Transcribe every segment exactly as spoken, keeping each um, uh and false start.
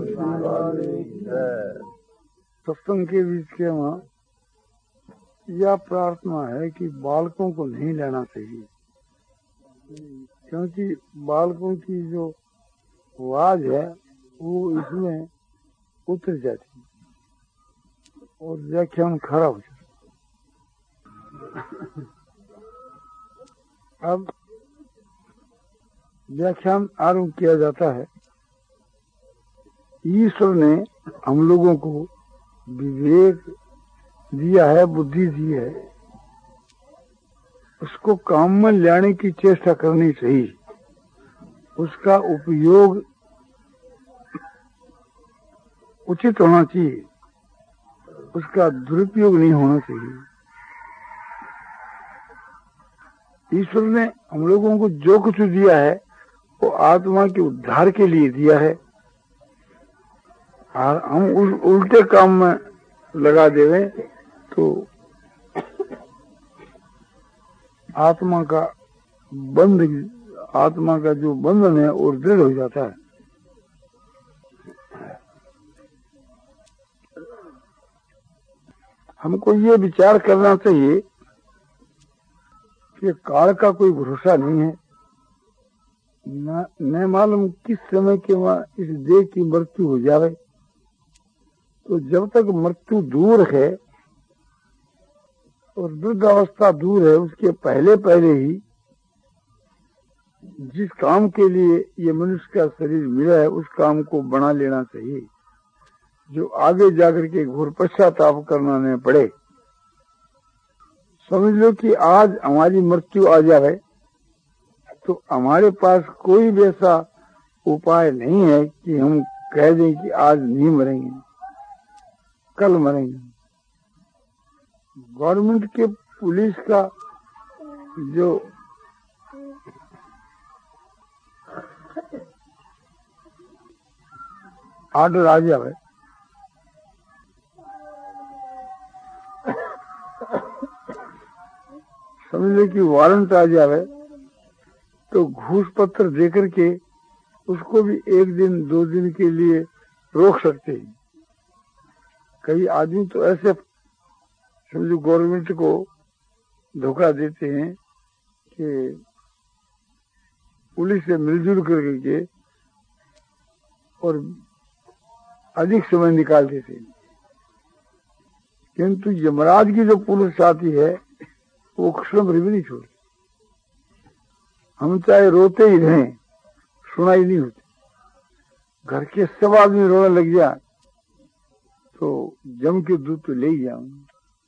सत्संग के बीच के वहाँ यह प्रार्थना है कि बालकों को नहीं लेना चाहिए, क्योंकि बालकों की जो आवाज है वो इसमें उतर जाती है और व्याख्यान खराब हो जाता। अब व्याख्यान आरंभ किया जाता है। ईश्वर ने हम लोगों को विवेक दिया है, बुद्धि दी है, उसको काम में लाने की चेष्टा करनी चाहिए। उसका उपयोग उचित होना चाहिए, उसका दुरुपयोग नहीं होना चाहिए। ईश्वर ने हम लोगों को जो कुछ दिया है वो आत्मा के उद्धार के लिए दिया है, और हम उस उल्टे काम में लगा देवे तो आत्मा का बंध आत्मा का जो बंधन है वो दृढ़ हो जाता है। हमको ये विचार करना चाहिए कि काल का कोई भरोसा नहीं है, न, न मालूम किस समय के वहाँ इस देह की मृत्यु हो जावे। तो जब तक मृत्यु दूर है और वृद्धावस्था दूर है, उसके पहले पहले ही जिस काम के लिए ये मनुष्य का शरीर मिला है उस काम को बना लेना चाहिए, जो आगे जाकर के घोर पश्चाताप करना न पड़े। समझ लो कि आज हमारी मृत्यु आ जाए तो हमारे पास कोई भी ऐसा उपाय नहीं है कि हम कह दें कि आज नहीं मरेंगे, कल मरेंगे। गवर्नमेंट के पुलिस का जो आर्डर आ जाए समझ लो कि वारंट आ जाए तो घूस पत्र देकर के उसको भी एक दिन दो दिन के लिए रोक सकते हैं। कई आदमी तो ऐसे समझो गवर्नमेंट को धोखा देते हैं कि पुलिस से मिलजुल करके और अधिक समय निकाल देते हैं, किंतु यमराज की जो पुलिस आती है वो क्षण भर भी नहीं छोड़ती। हम चाहे रोते ही रहें, सुनाई नहीं होती। घर के सब आदमी रोने लग जाए तो जम के दूध तो ले ही जाऊंगा।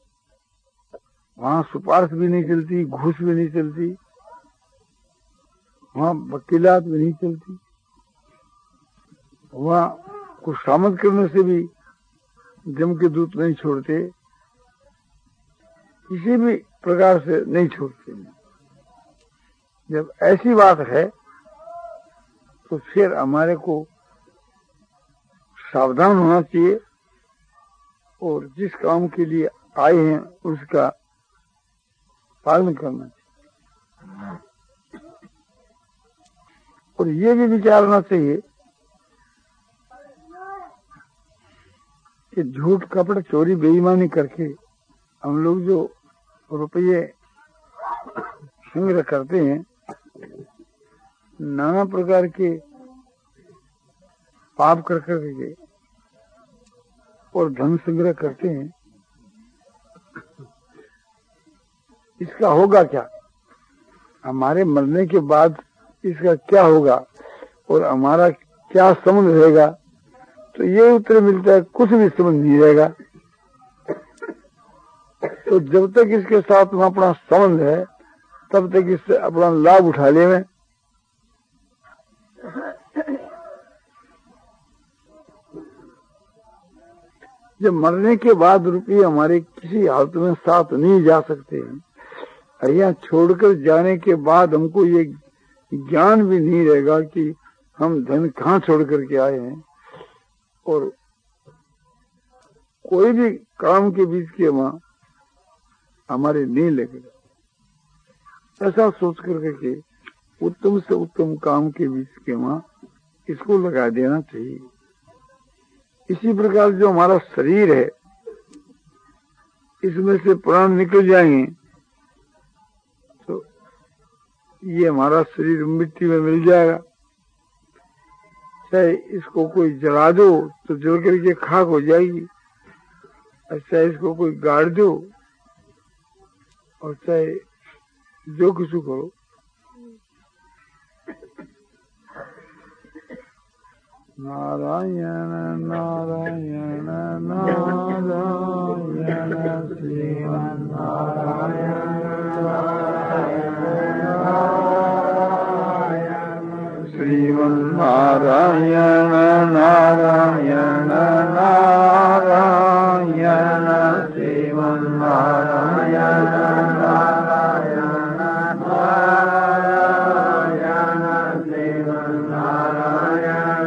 वहां सुपारिश भी नहीं चलती, घूस भी नहीं चलती, वहां वकीलात भी नहीं चलती, वहां कुछ सामत करने से भी जम के दूध नहीं छोड़ते, किसी भी प्रकार से नहीं छोड़ते। जब ऐसी बात है तो फिर हमारे को सावधान होना चाहिए और जिस काम के लिए आए हैं उसका पालन करना चाहिए। और ये भी विचारना चाहिए कि झूठ कपट चोरी बेईमानी करके हम लोग जो रुपये संग्रह करते हैं, नाना प्रकार के पाप कर करके और धन संग्रह करते हैं, इसका होगा क्या? हमारे मरने के बाद इसका क्या होगा और हमारा क्या संबंध रहेगा? तो ये उत्तर मिलता है कुछ भी संबंध नहीं रहेगा। तो जब तक इसके साथ में अपना संबंध है तब तक इससे अपना लाभ उठा ले में। जब मरने के बाद रुपये हमारे किसी हालत में साथ नहीं जा सकते हैं, यहाँ छोड़कर जाने के बाद हमको ये ज्ञान भी नहीं रहेगा कि हम धन कहाँ छोड़ करके आए हैं, और कोई भी काम के बीच के वहां हमारे नहीं लगेगा। ऐसा सोच करके के उत्तम से उत्तम काम के बीच के वहां इसको लगा देना चाहिए। इसी प्रकार जो हमारा शरीर है, इसमें से प्राण निकल जाएंगे तो ये हमारा शरीर मिट्टी में मिल जाएगा। चाहे इसको कोई जला दो तो जल करके खाक हो जाएगी, और चाहे इसको कोई गाड़ दो, और चाहे जो कुछ करो। नारायण नारायण नारायण श्रीमन् नारायण श्रीमन् नारायण नारायण नारायण श्रीमन् नारायण नारायण नारायण श्रीमन् नारायण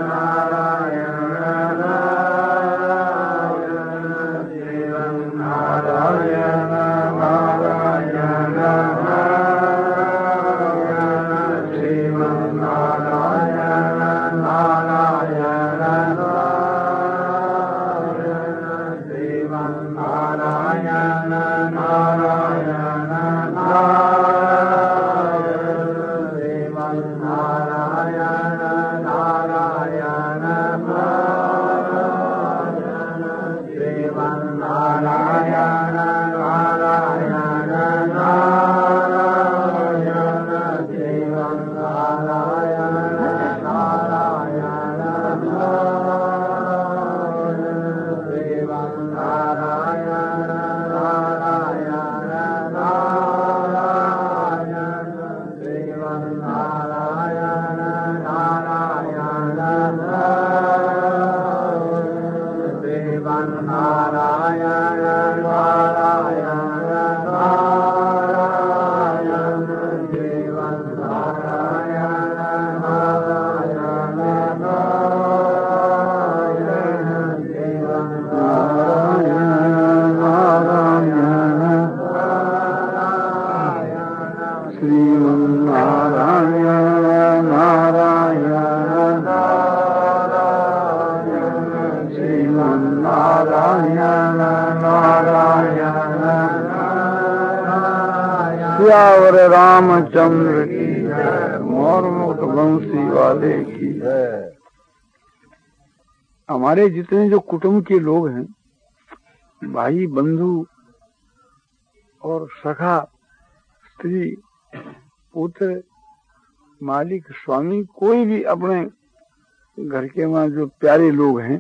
सियावर रामचंद्र की जय, मोर मुख बंसी वाले की जय। हमारे जितने जो कुटुंब के लोग हैं, भाई बंधु और सखा, स्त्री, पुत्र, मालिक, स्वामी, कोई भी अपने घर के वहां जो प्यारे लोग हैं,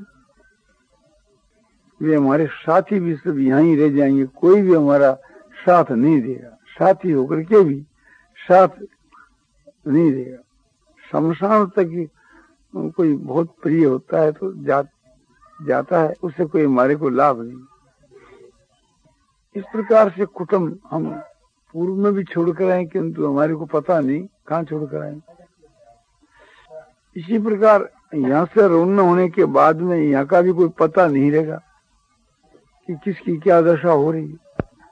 वे हमारे साथी भी सब यहाँ ही रह जाएंगे। कोई भी हमारा साथ नहीं देगा, साथी होकर के भी साथ नहीं देगा। शमशान तक कोई बहुत प्रिय होता है तो जा, जाता है, उससे कोई हमारे को लाभ नहीं। इस प्रकार से कुटुंब हम पूर्व में भी छोड़कर आए, किंतु हमारे को पता नहीं कहाँ छोड़कर आए। इसी प्रकार यहाँ से रवाना होने के बाद में यहाँ का भी कोई पता नहीं रहेगा कि किसकी क्या दशा हो रही है।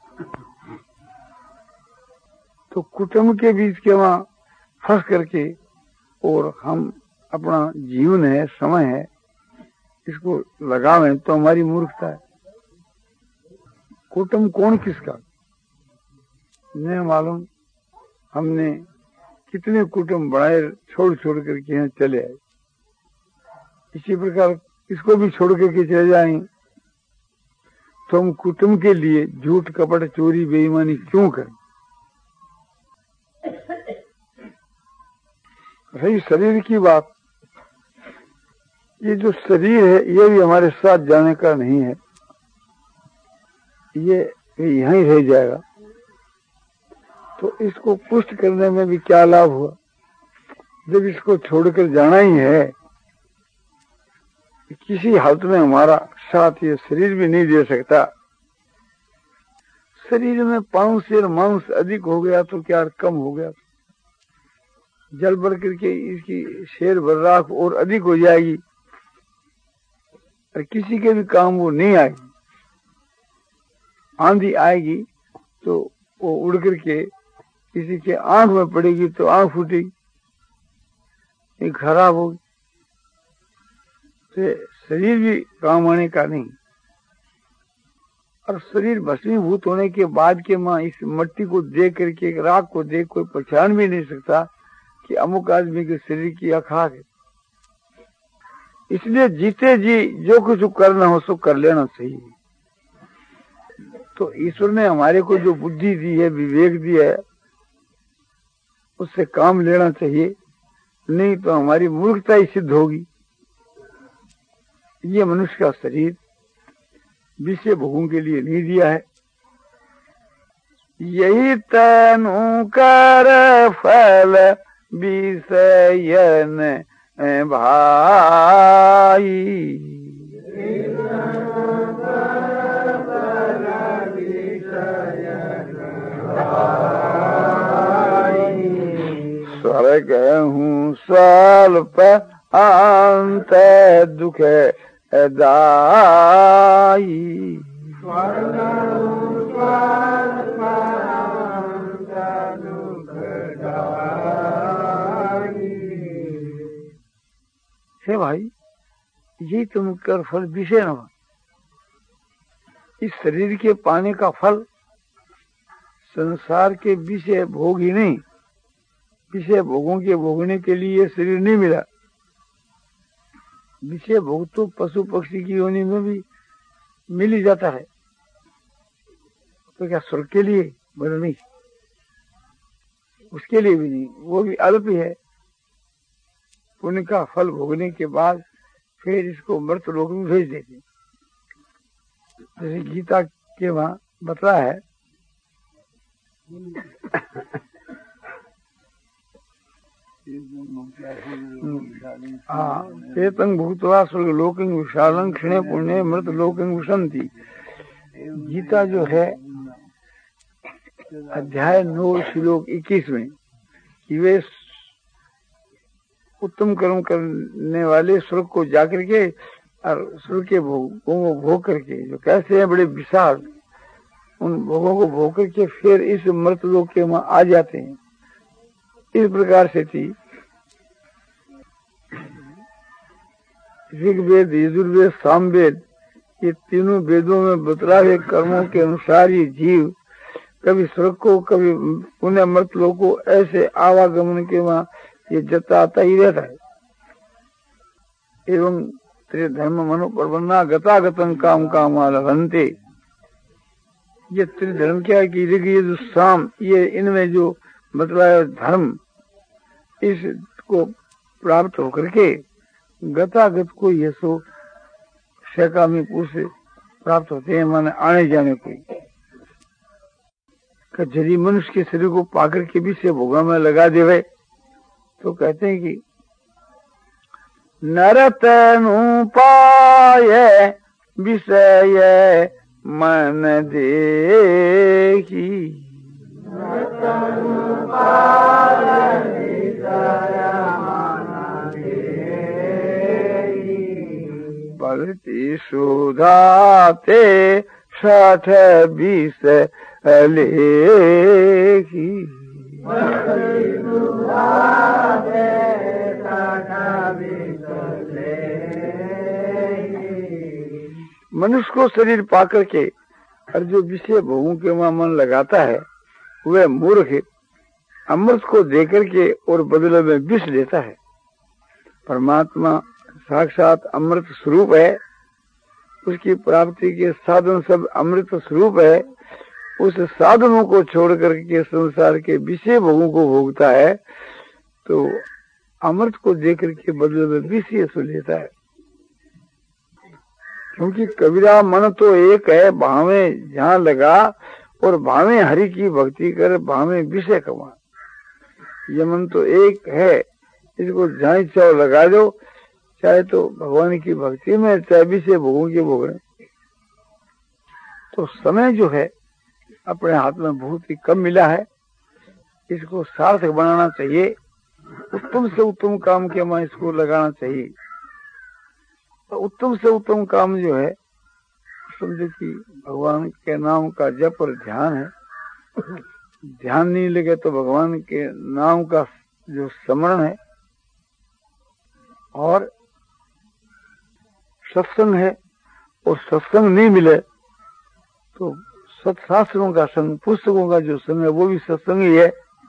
तो कुटुंब के बीच के वहां फंस करके और हम अपना जीवन है, समय है, इसको लगावें तो हमारी मूर्खता है। कुटुंब कौन किसका नहीं मालूम। हमने कितने कुटुंब बनाए, छोड़ छोड़ करके यहाँ चले आए। इसी प्रकार इसको भी छोड़ करके चले जाएंगे तो हम कुटुंब के लिए झूठ, कपट, चोरी, बेईमानी क्यों करें। रही शरीर की बात, ये जो शरीर है ये भी हमारे साथ जाने का नहीं है, ये यहीं रह जाएगा। तो इसको पुष्ट करने में भी क्या लाभ हुआ जब इसको छोड़कर जाना ही है। किसी हालत में हमारा साथ ये शरीर भी नहीं दे सकता। शरीर में पांच शेर मांस अधिक हो गया तो क्या कम हो गया, जल बढ़ करके इसकी शेर बर्राक और अधिक हो जाएगी और किसी के भी काम वो नहीं आएगी। आंधी आएगी तो वो उड़ करके किसी के आंख में पड़ेगी तो आंख फूटेगी, खराब होगी। तो शरीर भी काम आने का नहीं। और शरीर भस्मीभूत होने के बाद के माँ इस मिट्टी को देख करके, राख को देख कोई पहचान भी नहीं सकता कि अमुक आदमी के शरीर की खाक है। इसलिए जीते जी जो कुछ करना हो सो कर लेना चाहिए। तो ईश्वर ने हमारे को जो बुद्धि दी है, विवेक दिया है, उससे काम लेना चाहिए, नहीं तो हमारी मूर्खता ही सिद्ध होगी। ये मनुष्य का शरीर विषय भोगों के लिए नहीं दिया है। यही तनु कर फल विषयन भाई, स्वर्ग हूँ स्वल्प अंत दुख दाई। हे भाई, यही तुम कर फल विषय न हो। इस शरीर के पाने का फल संसार के विषय भोग ही नहीं, विषय भोगों के भोगने के लिए ये शरीर नहीं मिला। विषय भोग तो पशु पक्षी की योनि में भी मिल ही जाता है। तो क्या स्वर्ग के लिए? बोले नहीं, उसके लिए भी नहीं, वो भी अल्प ही है। पुण्य का फल भोगने के बाद फिर इसको मृत लोक में भेज देते। जैसे गीता के वहां बता है, हाँ, चेतन भूतवा स्वर्ग लोकं विशालं क्षणे पुण्य मृत लोकं विशंति। गीता जो है अध्याय नौ श्लोक इक्कीस में कि वे उत्तम कर्म करने वाले स्वर्ग को जाकर के और स्वर्ग के भोगों को भोग करके, जो कैसे हैं बड़े विशाल, उन भोगों को भोग करके फिर इस मृत लोक के वहां आ जाते हैं। इस प्रकार से थी ऋग्वेद, यजुर्वेद, सामवेद, ये तीनों वेदों में बतलावे कर्मों के अनुसार ये जीव कभी स्वर्ग को, कभी पुण्य मृत लोक को, ऐसे आवागमन के वहां ये जताता ही रहता है। एवं त्रिधर्म मनोप्रबन्ना गतागतं काम कामा लभन्ते। ये त्रिधर्म क्या है कि ऋग, यजुर, साम, ये इनमें जो मतलब धर्म, इसको प्राप्त होकर के गतागत को ये सो सैकामी पुरुष प्राप्त होते हैं, माने आने जाने को। यदि मनुष्य के शरीर को पाकर के भी से भोगा में लगा देवे तो कहते हैं कि नरतनु पाए विषय मन देखी, पलती सुधाते साठ बीस लेखी। मनुष्य को शरीर पाकर के और जो विषय भोगों के वहां मन लगाता है वह मूर्ख अमृत को देकर के और बदले में विष लेता है। परमात्मा साक्षात अमृत स्वरूप है, उसकी प्राप्ति के साधन सब अमृत स्वरूप है। उस साधनों को छोड़ करके संसार के विषय भोगों को भोगता है तो अमृत को देकर के बदले में विष ये सो लेता है। क्योंकि कबीरा मन तो एक है, भावे जहाँ लगा और भावे हरि की भक्ति कर, भावे विषय कमा। ये मन तो एक है, इसको जहाँ चाहो लगा दो, चाहे तो भगवान की भक्ति में, चाहे विषय भोगों के भोगने। तो समय जो है अपने हाथ में बहुत ही कम मिला है, इसको सार्थक बनाना चाहिए। उत्तम से उत्तम काम के में इसको लगाना चाहिए। तो उत्तम से उत्तम काम जो है समझो कि भगवान के नाम का जप और ध्यान है। ध्यान नहीं लगे तो भगवान के नाम का जो स्मरण है, और सत्संग है और सत्संग नहीं मिले तो सत्शास्त्रों का संग, पुस्तकों का जो संग है वो भी सत्संग ही है।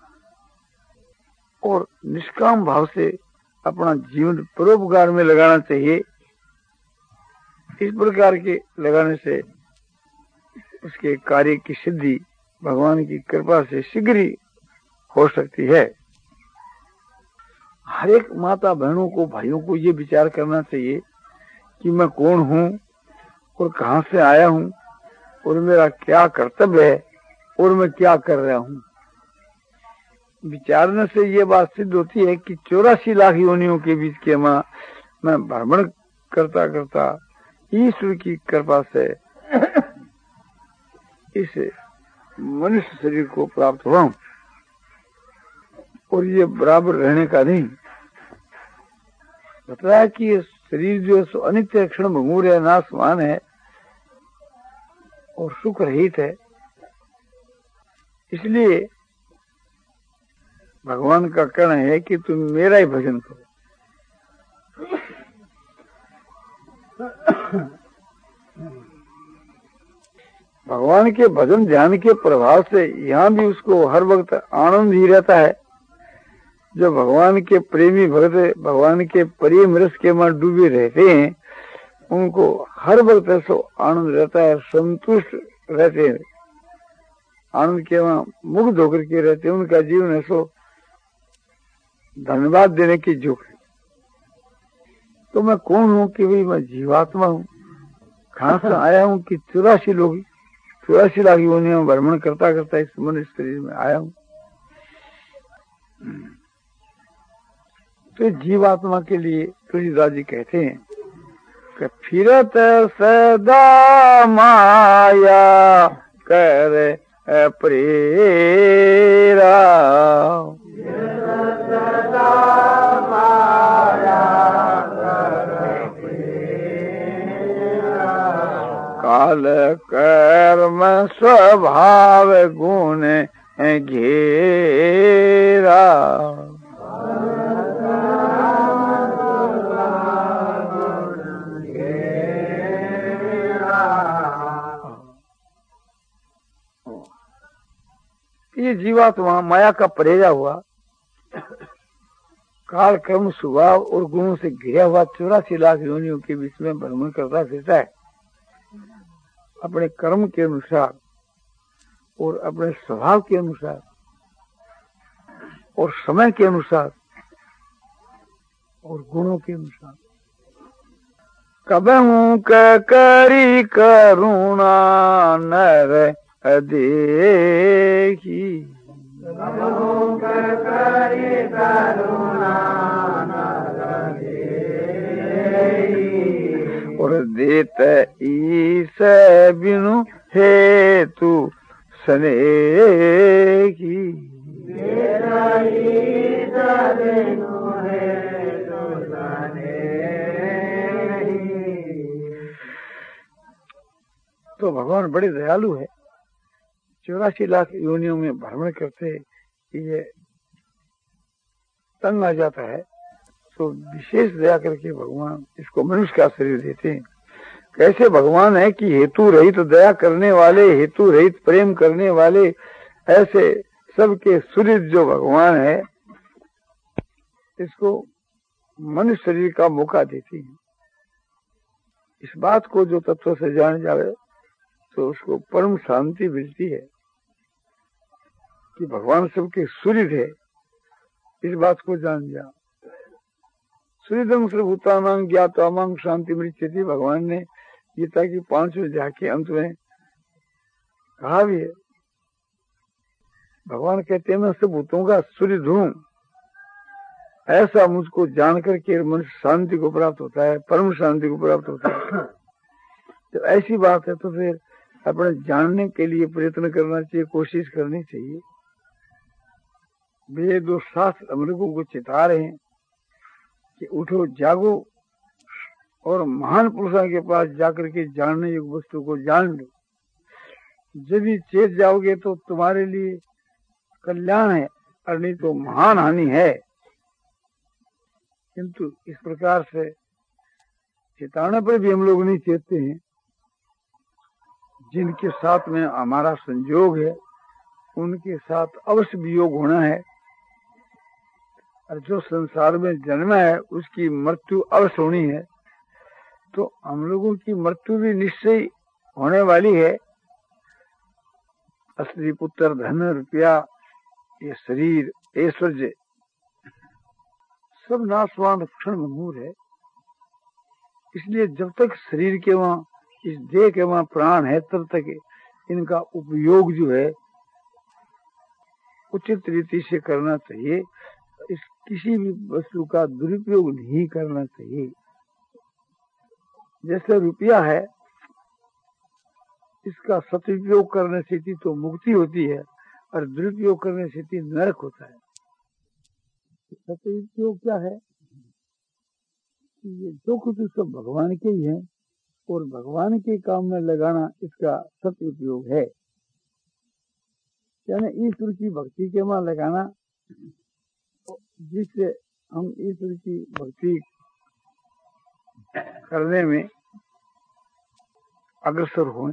और निष्काम भाव से अपना जीवन परोपकार में लगाना चाहिए। इस प्रकार के लगाने से उसके कार्य की सिद्धि भगवान की कृपा से शीघ्र ही हो सकती है। हर एक माता बहनों को, भाइयों को ये विचार करना चाहिए कि मैं कौन हूँ और कहाँ से आया हूँ और मेरा क्या कर्तव्य है और मैं क्या कर रहा हूँ। विचारने से ये बात सिद्ध होती है कि चौरासी लाख योनियों के बीच के माँ मैं भ्रमण करता करता ईश्वर की कृपा से इस मनुष्य शरीर को प्राप्त हुआ हूँ। और ये बराबर रहने का नहीं, बताया कि ये शरीर जो है सो अनित्य क्षण भंगुर है, नाशवान है और सुख रहित है। इसलिए भगवान का कहना है कि तुम मेरा ही भजन करो। भगवान के भजन ध्यान के प्रभाव से यहाँ भी उसको हर वक्त आनंद ही रहता है। जो भगवान के प्रेमी भक्त भगवान के प्रेम रस के में डूबे रहते हैं उनको हर वक्त ऐसा आनंद रहता है, संतुष्ट रहते हैं, आनंद के वहां मुग्ध होकर के रहते हैं। उनका जीवन ऐसा धन्यवाद देने की झुक है। तो मैं कौन हूँ कि भाई मैं जीवात्मा हूँ, कहाँ से आया हूँ कि चौरासी लोग चौरासी लाख योनियों में भ्रमण करता करता इस मनुष्य शरीर में आया हूँ। तो जीवात्मा के लिए तुलसीदास जी कहते हैं कि फिरत सदा माया कर प्रेरा, काल कर्म स्वभाव गुण घेरा, ये जीवात्मा माया का परेजा हुआ, काल कर्म स्वभाव और गुणों से घिरा हुआ चौरासी लाख योनियों के बीच में भ्रमण करता फिरता है। अपने कर्म के अनुसार और अपने स्वभाव के अनुसार और समय के अनुसार और गुणों के अनुसार। कबहू करी करुणा नर देखी, कबहू करी करुणा नर देखी, और देत ईस बिनु हेतु स्नेही, देत ईस बिनु हेतु स्नेही। तो भगवान बड़े दयालु है। चौरासी लाख योनियों में भ्रमण करते ये तंग आ जाता है तो विशेष दया करके भगवान इसको मनुष्य का शरीर देते हैं। कैसे भगवान है कि हेतु रहित तो दया करने वाले, हेतु रहित प्रेम करने वाले, ऐसे सबके सूर्य जो भगवान है इसको मनुष्य शरीर का मौका देती है। इस बात को जो तत्व से जान जावे तो उसको परम शांति मिलती है कि भगवान सबके सूर्य है। इस बात को जान जा सूर्यदम सर्वभूतानां ज्ञात्वामां शांति मृच्छति, भगवान ने गीता की पांचवें अध्याय के अंत में कहा भी है। भगवान कहते हैं मैं सब भूतों का सूर्य हूं, ऐसा मुझको जान करके मनुष्य शांति को प्राप्त होता है, परम शांति को प्राप्त होता है। तो ऐसी बात है तो फिर अपने जानने के लिए प्रयत्न करना चाहिए, कोशिश करनी चाहिए। वेद और शास्त्र अमृतों को चिता रहे हैं कि उठो जागो और महान पुरुषों के पास जाकर के जानने योग्य वस्तु को जान लो। जब भी चेत जाओगे तो तुम्हारे लिए कल्याण है और नहीं तो महान हानि है। किंतु इस प्रकार से चेताने पर भी हम लोग नहीं चेतते हैं। जिनके साथ में हमारा संयोग है उनके साथ अवश्य वियोग होना है, और जो संसार में जन्मा है उसकी मृत्यु अवश्य होनी है। तो हम लोगों की मृत्यु भी निश्चय होने वाली है। स्त्री पुत्र धन रुपया ये शरीर ऐश्वर्य सब नाशवान क्षण भंगुर है। इसलिए जब तक शरीर के वहां इस देह के वहां प्राण है तब तक इनका उपयोग जो है उचित रीति से करना चाहिए। इस किसी भी वस्तु का दुरुपयोग नहीं करना चाहिए। जैसे रुपया है, इसका सदुपयोग करने से तो मुक्ति होती है और दुरुपयोग करने से नरक होता है। सदुपयोग क्या है? ये जो कुछ सब भगवान के ही है और भगवान के काम में लगाना इसका सदुपयोग है। यानी ईश्वर की भक्ति के वहां लगाना, जिससे हम ईश्वर की भक्ति करने में अग्रसर हों।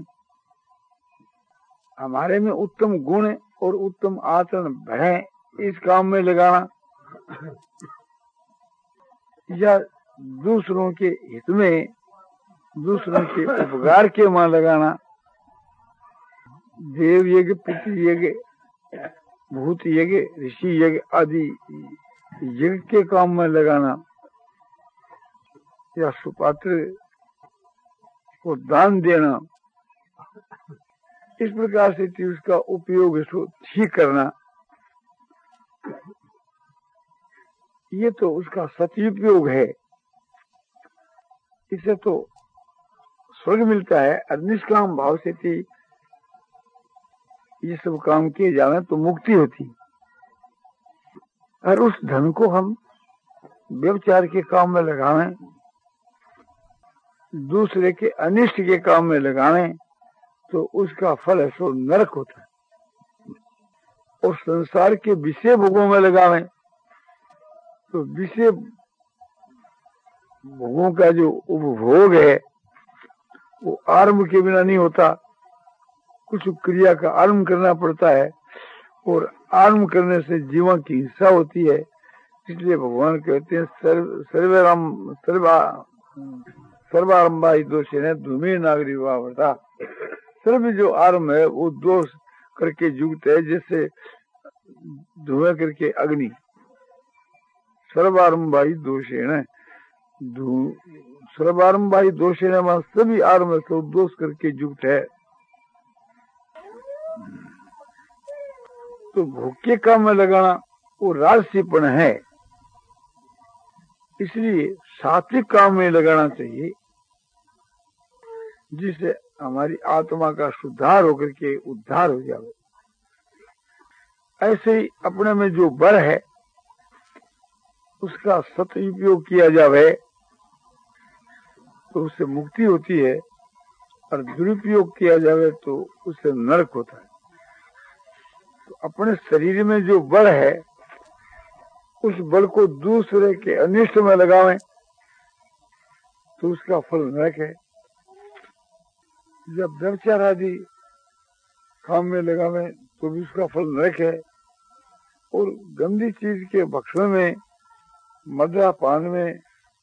हमारे में उत्तम गुण और उत्तम आचरण बढ़े, इस काम में लगाना, या दूसरों के हित में दूसरों के उपकार के वहां लगाना, देव यज्ञ, पितृ यज्ञ, भूत यज्ञ, ऋषि यज्ञ आदि यज्ञ के काम में लगाना, या सुपात्र को दान देना, इस प्रकार से उसका उपयोग इसको ठीक करना, ये तो उसका सदुपयोग है। इससे तो स्वर्ग मिलता है। और निष्काम भाव से थी ये सब काम किए जावे तो मुक्ति होती। और उस धन को हम व्यभिचार के काम में लगावें, दूसरे के अनिष्ट के काम में लगावें, तो उसका फल सो नरक होता है। और संसार के विषय भोगों में लगावें तो विषय भोगों का जो उपभोग है वो आरंभ के बिना नहीं होता। कुछ क्रिया का आरंभ करना पड़ता है और आरंभ करने से जीवन की हिंसा होती है। इसलिए भगवान कहते हैं सर्व सर्वराम सर्वा सर्वारंभा ही दोष है धूमे नागरी वावरता। सर्व जो आरंभ है वो दोष करके युक्त है, जैसे धुएं करके अग्नि। सर्वारंभा ही दोष है, सर्वारंभा ही दोष है, सभी आरंभ से दोष करके युक्त है। तो भोग के काम में लगाना वो राजसीपन है। इसलिए सात्विक काम में लगाना चाहिए, जिससे हमारी आत्मा का सुधार होकर के उद्धार हो जाए। ऐसे ही अपने में जो बल है उसका सदुपयोग किया जाए तो उससे मुक्ति होती है, और दुरुपयोग किया जाए तो उससे नरक होता है। तो अपने शरीर में जो बल है उस बल को दूसरे के अनिष्ट में लगावें तो उसका फल नरक है। जब व्यभिचार आदि काम में लगावें तो भी उसका फल नरक है। और गंदी चीज के भक्षण में, मद्यपान में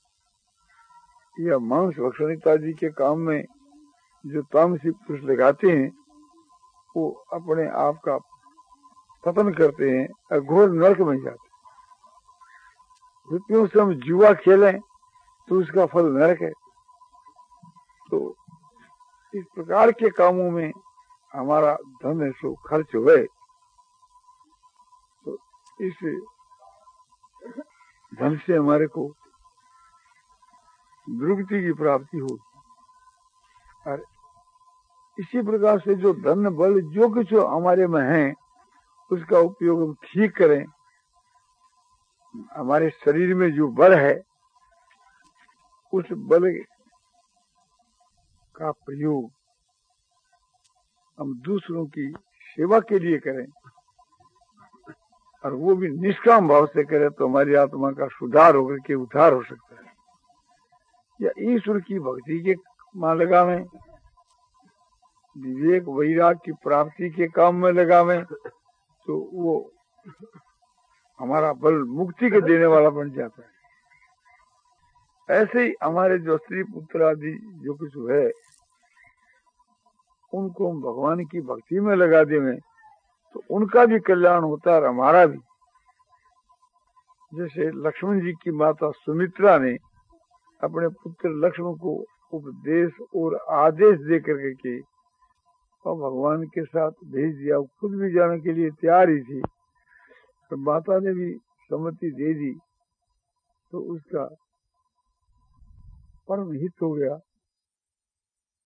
या मांस भक्षण इत्यादि के काम में जो तामसी पुरुष लगाते हैं वो अपने आप का पतन करते हैं और घोर नरक में जाते हैं। रुपयों से हम जुआ खेलें तो उसका फल नरक है। तो इस प्रकार के कामों में हमारा धन है सो खर्च हुए तो इस धन से हमारे को दुर्गति की प्राप्ति हो। और इसी प्रकार से जो धन बल जो कुछ हमारे में है उसका उपयोग हम ठीक करें। हमारे शरीर में जो बल है उस बल का प्रयोग हम दूसरों की सेवा के लिए करें, और वो भी निष्काम भाव से करें तो हमारी आत्मा का सुधार होकर के उद्धार हो सकता है। या ईश्वर की भक्ति के मां लगावे, विवेक वैराग की प्राप्ति के काम में लगावे, तो वो हमारा बल मुक्ति के देने वाला बन जाता है। ऐसे ही हमारे जो स्त्री पुत्र आदि जो कुछ है, उनको हम भगवान की भक्ति में लगा देवे तो उनका भी कल्याण होता है और हमारा भी। जैसे लक्ष्मण जी की माता सुमित्रा ने अपने पुत्र लक्ष्मण को उपदेश और आदेश दे करके के और भगवान के साथ भेज दिया। खुद भी जाने के लिए तैयार ही थी, तो माता ने भी सम्मति दे दी, तो उसका परम हित हो गया।